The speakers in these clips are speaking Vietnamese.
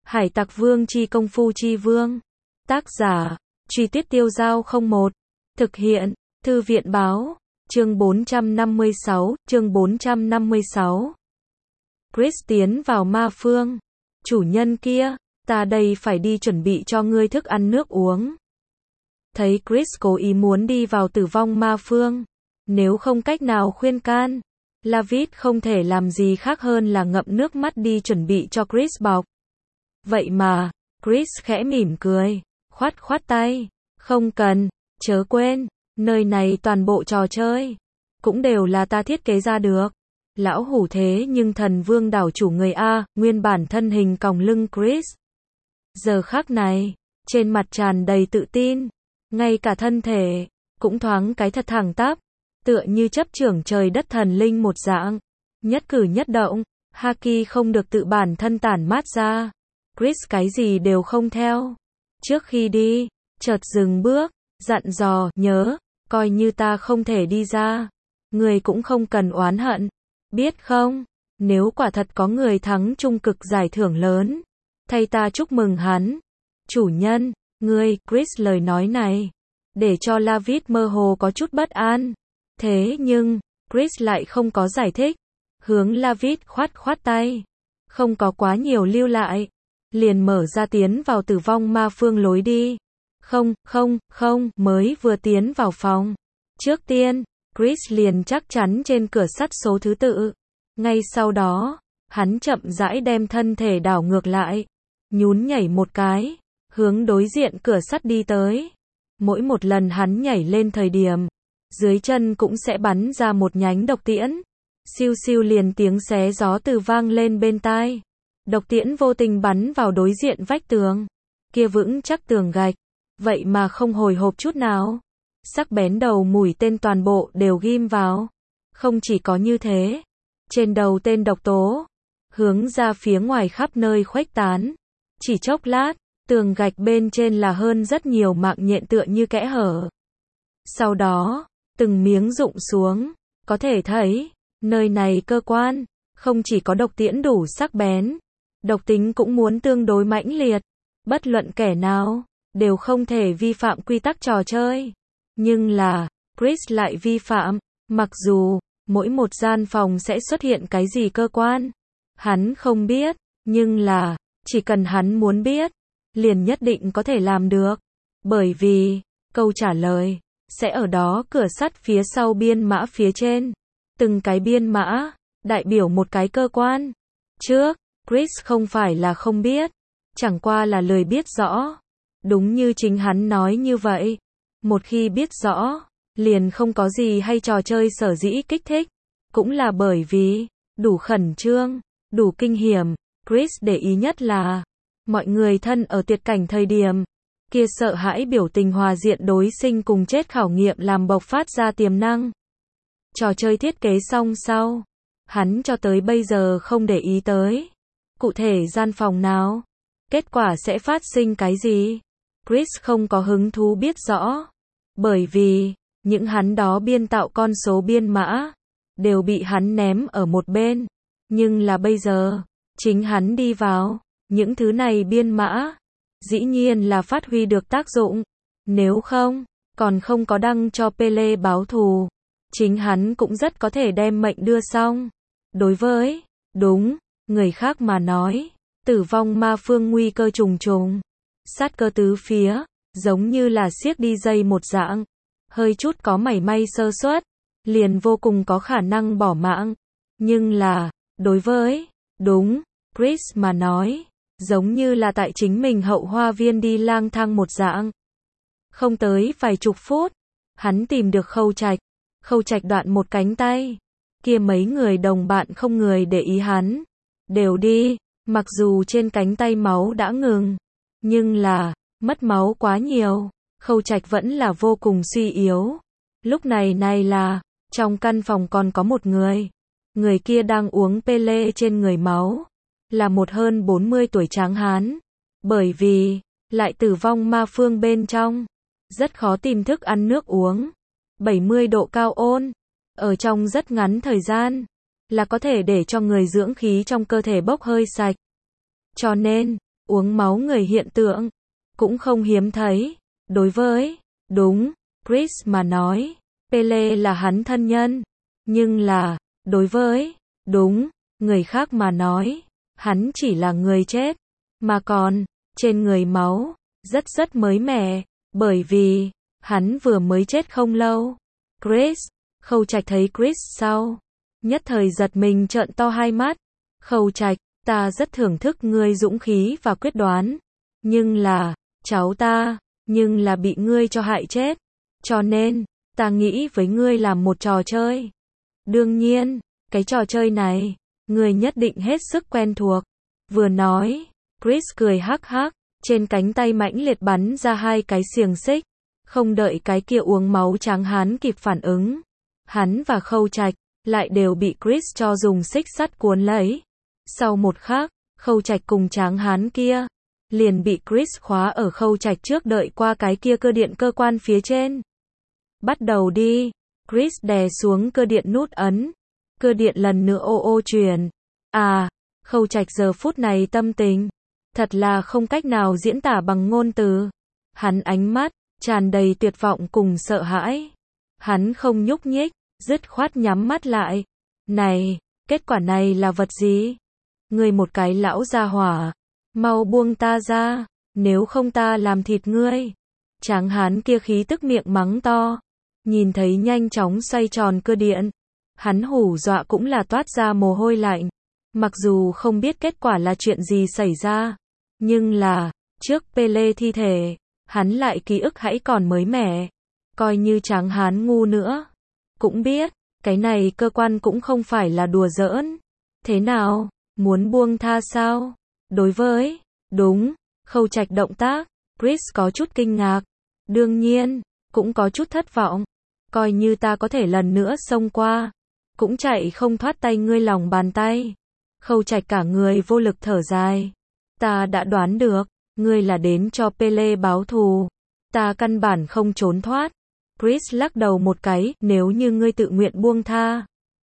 Hải Tặc Vương chi công phu chi vương. Tác giả, Truy Tuyết Tiêu Dao 01. Thực hiện, Thư viện báo. Chương 456, chương 456. Chris tiến vào ma phương. Chủ nhân kia, ta đây phải đi chuẩn bị cho ngươi thức ăn nước uống. Thấy Chris cố ý muốn đi vào tử vong ma phương. Nếu không cách nào khuyên can, Lavid không thể làm gì khác hơn là ngậm nước mắt đi chuẩn bị cho Chris bọc. Vậy mà, Chris khẽ mỉm cười, khoát khoát tay. Không cần, chớ quên, nơi này toàn bộ trò chơi cũng đều là ta thiết kế ra được. Lão hủ thế nhưng thần vương đảo chủ người A, nguyên bản thân hình còng lưng Chris. Giờ khắc này, trên mặt tràn đầy tự tin, ngay cả thân thể cũng thoáng cái thật thẳng tắp, tựa như chấp trưởng trời đất thần linh một dạng. Nhất cử nhất động, Haki không được tự bản thân tản mát ra. Chris cái gì đều không theo. Trước khi đi, chợt dừng bước, dặn dò, nhớ, coi như ta không thể đi ra, người cũng không cần oán hận, biết không? Nếu quả thật có người thắng trung cực giải thưởng lớn, thay ta chúc mừng hắn. Chủ nhân, ngươi, Chris lời nói này, để cho Lavid mơ hồ có chút bất an. Thế nhưng, Chris lại không có giải thích, hướng Lavid khoát khoát tay, không có quá nhiều lưu lại, liền mở ra tiến vào tử vong ma phương lối đi. Không, mới vừa tiến vào phòng. Trước tiên, Chris liền chắc chắn trên cửa sắt số thứ tự. Ngay sau đó, hắn chậm rãi đem thân thể đảo ngược lại, nhún nhảy một cái, hướng đối diện cửa sắt đi tới. Mỗi một lần hắn nhảy lên thời điểm, dưới chân cũng sẽ bắn ra một nhánh độc tiễn. Siêu siêu liền tiếng xé gió từ vang lên bên tai. Độc tiễn vô tình bắn vào đối diện vách tường. Kia vững chắc tường gạch, vậy mà không hồi hộp chút nào. Sắc bén đầu mũi tên toàn bộ đều ghim vào. Không chỉ có như thế, trên đầu tên độc tố, hướng ra phía ngoài khắp nơi khuếch tán. Chỉ chốc lát, tường gạch bên trên là hơn rất nhiều mạng nhện tựa như kẽ hở. Sau đó, từng miếng rụng xuống, có thể thấy, nơi này cơ quan, không chỉ có độc tiễn đủ sắc bén, độc tính cũng muốn tương đối mãnh liệt. Bất luận kẻ nào, đều không thể vi phạm quy tắc trò chơi. Nhưng là, Chris lại vi phạm, mặc dù, mỗi một gian phòng sẽ xuất hiện cái gì cơ quan. Hắn không biết, nhưng là, chỉ cần hắn muốn biết, liền nhất định có thể làm được. Bởi vì, câu trả lời, sẽ ở đó cửa sắt phía sau biên mã phía trên. Từng cái biên mã, đại biểu một cái cơ quan. Trước, Chris không phải là không biết, chẳng qua là lười biết rõ. Đúng như chính hắn nói như vậy. Một khi biết rõ, liền không có gì hay trò chơi sở dĩ kích thích. Cũng là bởi vì, đủ khẩn trương, đủ kinh hiểm. Chris để ý nhất là, mọi người thân ở tuyệt cảnh thời điểm, kia sợ hãi biểu tình hòa diện đối sinh cùng chết khảo nghiệm làm bộc phát ra tiềm năng. Trò chơi thiết kế xong sau, hắn cho tới bây giờ không để ý tới cụ thể gian phòng nào, kết quả sẽ phát sinh cái gì. Chris không có hứng thú biết rõ, bởi vì, những hắn đó biên tạo con số biên mã, đều bị hắn ném ở một bên. Nhưng là bây giờ, chính hắn đi vào, những thứ này biên mã, dĩ nhiên là phát huy được tác dụng. Nếu không, còn không có đăng cho Pele báo thù, chính hắn cũng rất có thể đem mệnh đưa xong. Đối với, người khác mà nói, tử vong ma phương nguy cơ trùng trùng, sát cơ tứ phía, giống như là siếc đi dây một dạng, hơi chút có mảy may sơ suất, liền vô cùng có khả năng bỏ mạng. Nhưng là, đối với, Chris mà nói, giống như là tại chính mình hậu hoa viên đi lang thang một dạng. Không tới vài chục phút, hắn tìm được Khâu Trạch đoạn một cánh tay. Kia mấy người đồng bạn không người để ý hắn, đều đi, mặc dù trên cánh tay máu đã ngừng, nhưng là, mất máu quá nhiều, Khâu Trạch vẫn là vô cùng suy yếu. Lúc này là, trong căn phòng còn có một người kia đang uống Pele trên người máu, là một hơn 40 tuổi tráng hán. Bởi vì, lại tử vong ma phương bên trong, rất khó tìm thức ăn nước uống. 70 độ cao ôn, ở trong rất ngắn thời gian, là có thể để cho người dưỡng khí trong cơ thể bốc hơi sạch. Cho nên, uống máu người hiện tượng, cũng không hiếm thấy. Đối với, đúng, Chris mà nói, Pele là hắn thân nhân. Nhưng là, đối với, đúng, người khác mà nói, hắn chỉ là người chết. Mà còn, trên người máu, rất mới mẻ, bởi vì, hắn vừa mới chết không lâu. Chris, Khâu Trạch thấy Chris sau, nhất thời giật mình trợn to hai mắt. Khâu Trạch, ta rất thưởng thức ngươi dũng khí và quyết đoán. Nhưng là, cháu ta, nhưng là bị ngươi cho hại chết. Cho nên, ta nghĩ với ngươi làm một trò chơi. Đương nhiên, cái trò chơi này, ngươi nhất định hết sức quen thuộc. Vừa nói, Chris cười hắc hắc, trên cánh tay mãnh liệt bắn ra hai cái xiềng xích. Không đợi cái kia uống máu Tráng Hán kịp phản ứng, hắn và Khâu Trạch lại đều bị Chris cho dùng xích sắt cuốn lấy. Sau một khắc, Khâu Trạch cùng Tráng Hán kia liền bị Chris khóa ở Khâu Trạch trước đợi qua cái kia cơ điện cơ quan phía trên. Bắt đầu đi. Chris đè xuống cơ điện nút ấn. Cơ điện lần nữa ô ô truyền. À, Khâu Trạch giờ phút này tâm tình thật là không cách nào diễn tả bằng ngôn từ. Hắn ánh mắt tràn đầy tuyệt vọng cùng sợ hãi. Hắn không nhúc nhích, dứt khoát nhắm mắt lại. Này, kết quả này là vật gì? Ngươi một cái lão gia hỏa, mau buông ta ra, nếu không ta làm thịt ngươi. Tráng Hán kia khí tức miệng mắng to, nhìn thấy nhanh chóng xoay tròn cơ điện, hắn hù dọa cũng là toát ra mồ hôi lạnh. Mặc dù không biết kết quả là chuyện gì xảy ra, nhưng là, trước Pele thi thể, hắn lại ký ức hãy còn mới mẻ. Coi như Tráng Hán ngu nữa, cũng biết, cái này cơ quan cũng không phải là đùa giỡn. Thế nào, muốn buông tha sao? Đối với, đúng, Khâu Trạch động tác, Chris có chút kinh ngạc. Đương nhiên, cũng có chút thất vọng. Coi như ta có thể lần nữa xông qua, cũng chạy không thoát tay ngươi lòng bàn tay. Khâu Trạch cả người vô lực thở dài. Ta đã đoán được, ngươi là đến cho Pele báo thù. Ta căn bản không trốn thoát. Chris lắc đầu một cái, nếu như ngươi tự nguyện buông tha,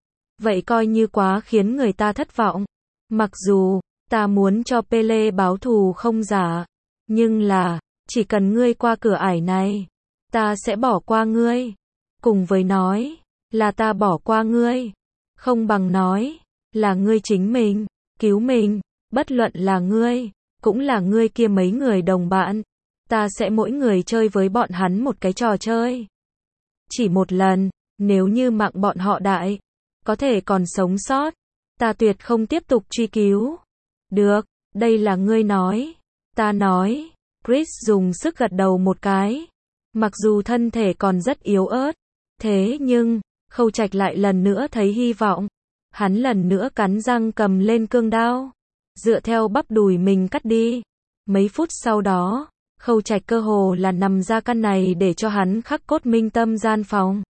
vậy coi như quá khiến người ta thất vọng. Mặc dù, ta muốn cho Pele báo thù không giả, nhưng là, chỉ cần ngươi qua cửa ải này, ta sẽ bỏ qua ngươi. Cùng với nói, là ta bỏ qua ngươi, không bằng nói, là ngươi chính mình, cứu mình, bất luận là ngươi, cũng là ngươi kia mấy người đồng bạn. Ta sẽ mỗi người chơi với bọn hắn một cái trò chơi. Chỉ một lần, nếu như mạng bọn họ đại, có thể còn sống sót, ta tuyệt không tiếp tục truy cứu. Được, đây là ngươi nói. Ta nói. Chris dùng sức gật đầu một cái. Mặc dù thân thể còn rất yếu ớt, thế nhưng, Khâu Trạch lại lần nữa thấy hy vọng. Hắn lần nữa cắn răng cầm lên cương đao, dựa theo bắp đùi mình cắt đi. Mấy phút sau đó, Khâu Trạch cơ hồ là nằm ra căn này để cho hắn khắc cốt minh tâm gian phòng.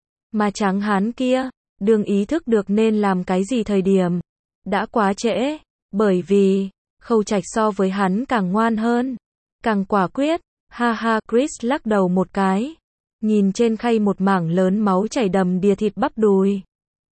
Mà Tráng Hán kia, đương ý thức được nên làm cái gì thời điểm, đã quá trễ, bởi vì, Khâu Trạch so với hắn càng ngoan hơn, càng quả quyết. Ha ha, Chris lắc đầu một cái, nhìn trên khay một mảng lớn máu chảy đầm đìa thịt bắp đùi.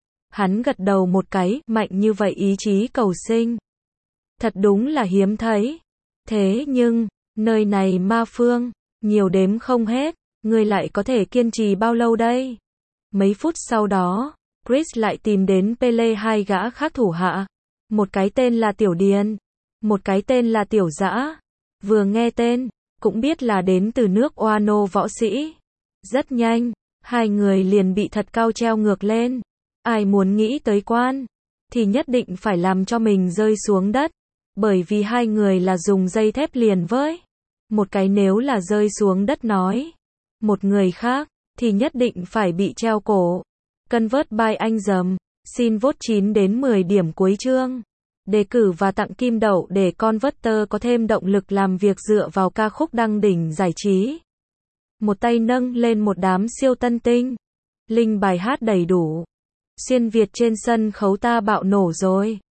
Hắn gật đầu một cái, mạnh như vậy ý chí cầu sinh. Thật đúng là hiếm thấy. Thế nhưng, nơi này ma phương, nhiều đếm không hết, ngươi lại có thể kiên trì bao lâu đây? Mấy phút sau đó, Chris lại tìm đến Pele hai gã khác thủ hạ. Một cái tên là Tiểu Điền, một cái tên là Tiểu Dã. Vừa nghe tên, cũng biết là đến từ nước Oano võ sĩ. Rất nhanh, hai người liền bị thật cao treo ngược lên. Ai muốn nghĩ tới quan, thì nhất định phải làm cho mình rơi xuống đất. Bởi vì hai người là dùng dây thép liền với. Một cái nếu là rơi xuống đất nói. Một người khác, thì nhất định phải bị treo cổ. Convert by anh dầm. Xin vote 9 đến 10 điểm cuối chương. Đề cử và tặng kim đậu để Converter có thêm động lực làm việc dựa vào ca khúc đăng đỉnh giải trí. Một tay nâng lên một đám siêu tân tinh. Link bài hát đầy đủ. Xuyên Việt trên sân khấu ta bạo nổ rồi.